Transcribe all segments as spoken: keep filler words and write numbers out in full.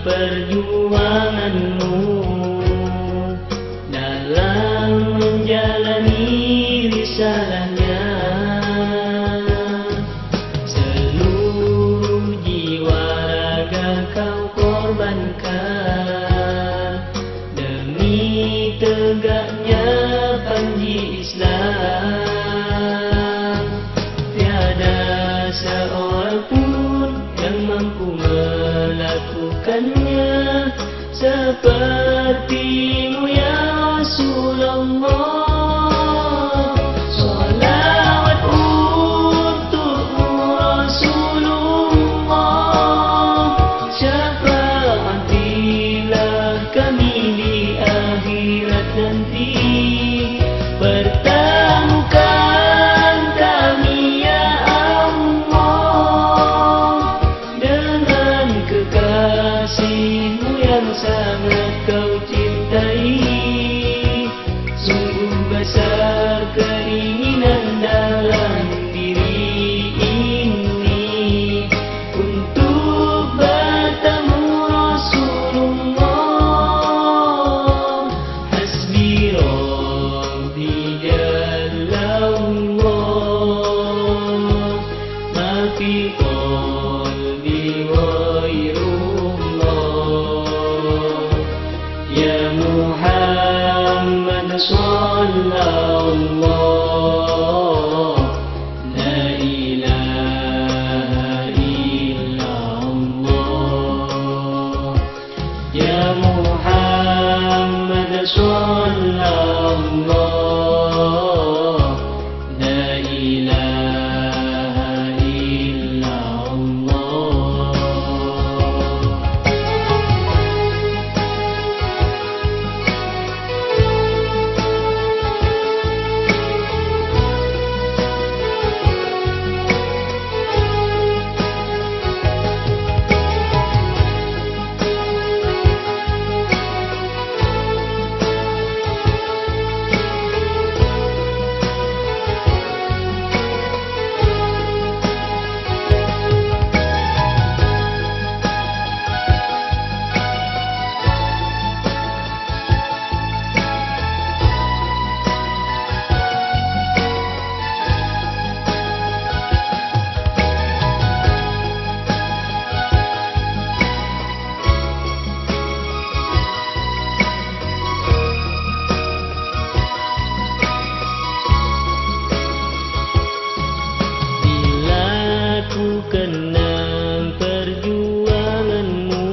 perjuanganmu dalam menjalani risalahnya. Seluruh jiwa raga kau korbankan demi tegaknya panji Islam. Tiada seorang pun yang mampu melakukannya sepertimu ya Rasulullah. Salawat untukmu Rasulullah, syafaatilah kami di akhirat nanti. Pertemukan kami ya Allah dengan kekasihmu yang sangat kau cintai. Sungguh besar keinginan dalam diri ini untuk bertemu Rasulullah. Hasbi Rabbi Jalallah, ma fi qalbi ghairullah. Ya Muhammad sallallahu, la ilaha illallah. Ya Muhammad sallallahu, la ilaha illallah. Kenang perjuanganmu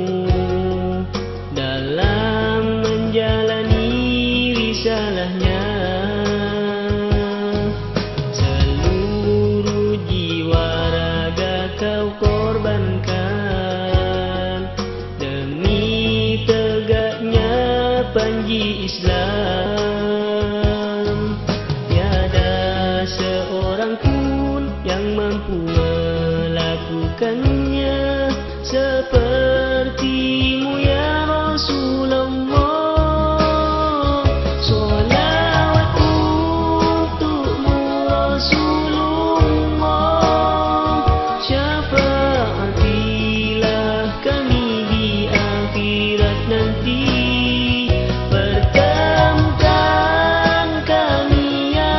dalam menjalani risalahnya. Seluruh jiwa raga kau korbankan demi tegaknya panji Islam. Tiada seorang pun yang mampu melakukannya sepertimu ya Rasulullah. Salawat untukmu Rasulullah, syafaatilah kami di akhirat nanti. Pertemukan kami ya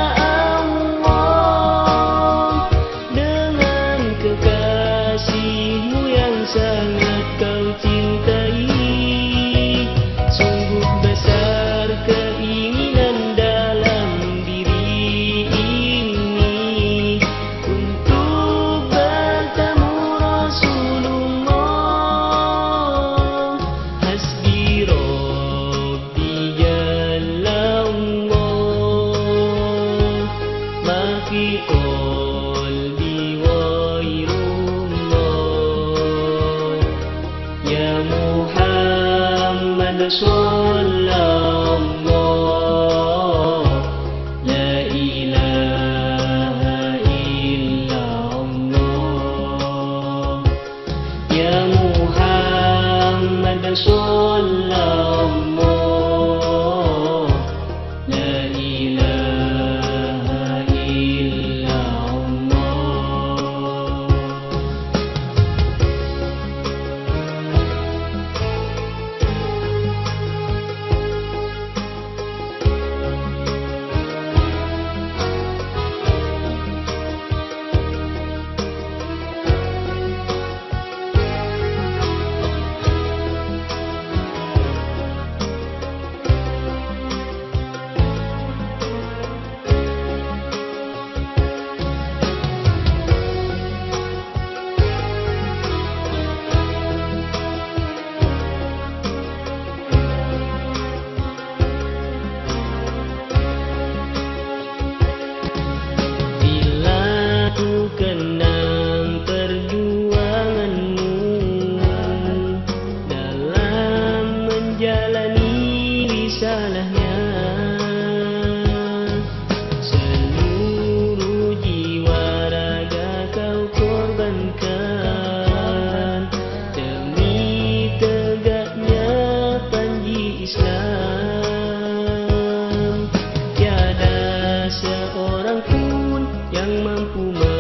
Allah dengan kekasihmu yang sangat kau cintai. Sungguh besar keinginan dalam diri ini untuk bertemu Rasulullah. Hasbi Rabbi Jalallah, ma fi qalbi ghairullah. Ya Muhammad sallallahu, la ilaha illallah. Ya Muhammad sallallahu, la ilaha illallah. salahnya. Seluruh jiwa raga kau korbankan demi tegaknya panji Islam. Tiada seorang pun yang mampu